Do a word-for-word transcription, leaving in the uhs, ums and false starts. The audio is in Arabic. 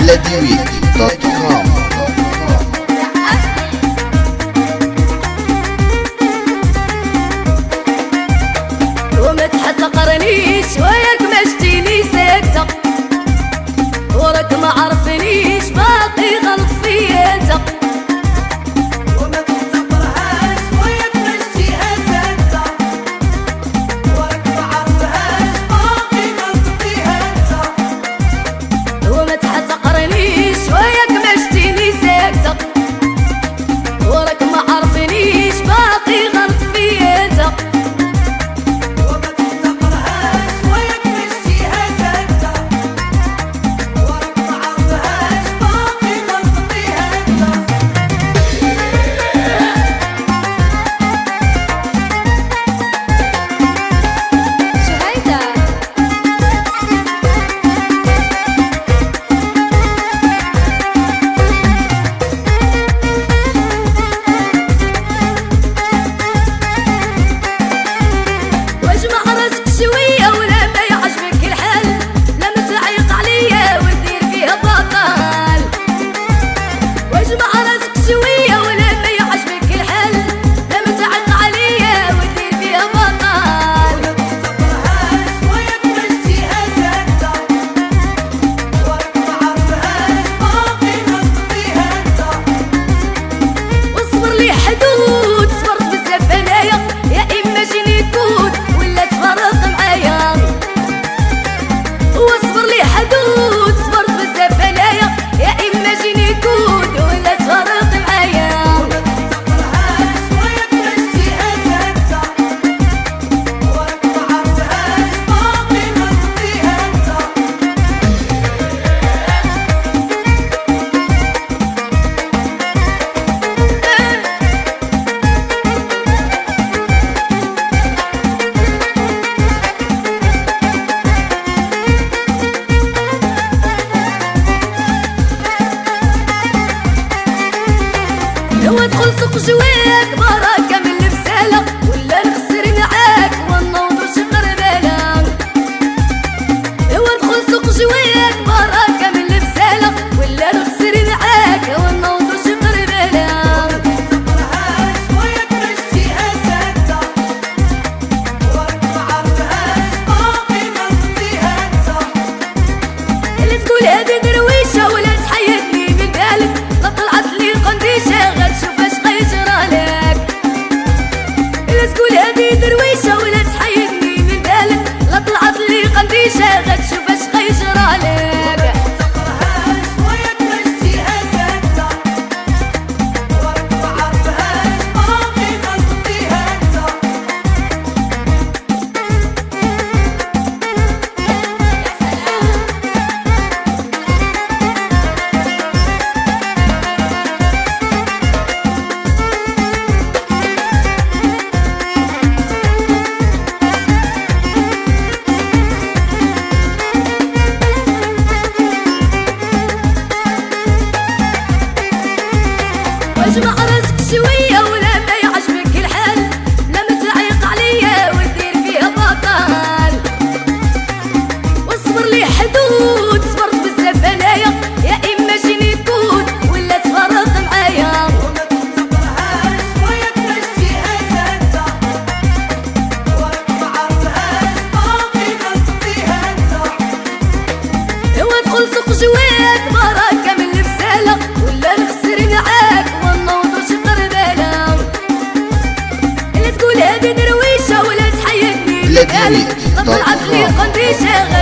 بلديوي دوت كوم. وما تحتقرنيش وياك ما شتيني ساكتة، وراك ما عرفنيش باقي غلط فيا انت. وما تحتقرهاش وياك ما شتيها ساكتة، وراك ما عرفهاش باقي غلط فيها انت. وما تحتقرنيش وياك ما شتيني ساكتة، وراك ما عرفنيش باقي غلط فيا انت. وادخل سوق جواك بركة من البسالة، ولا نخسر معاك ونوضر شقر بالا. وادخل سوق جواك بركة من البسالة، ولا نخسر معاك ونوضر شقر بالا. تحتقرهاش وياك ما شتيها ساكتة، وراك ما عرفهاش باقي غلط فيها انت. اللي تقول هادي درويشة ولا تحيدني من بالك، لا طلعت لي قنديشة غتشوف اش غيجرالك. اللي تقول هادي درويشة ولا تحيدني من بالك، لا طلعت لي قنديشة غتشوف اش غيجرالك. تحتقرهاش وياك ما شتيها ساكتة، وراك ما عرفهاش باقي غلط فيها انت. واجمع راسك شوية ولا ما يعجبك الحال، لا متعيق عليا ودير فيها بطال. واصبر لي حدود، صبرت بزاف انايا، يا اما جيني كود ولا تفرط معايا. وما تحتقرهاش وياك ما شتيها ساكتة، وراك ما عرفهاش باقي غلط فيها انت. وادخل سوق جواك بركة من البسالة، ولا نخسر معاك ونوضر شقر بالا. اللي تقول هادي درويشة ولا تحيدني بلديوي لا طلعت لي دوت كوم. قنديشة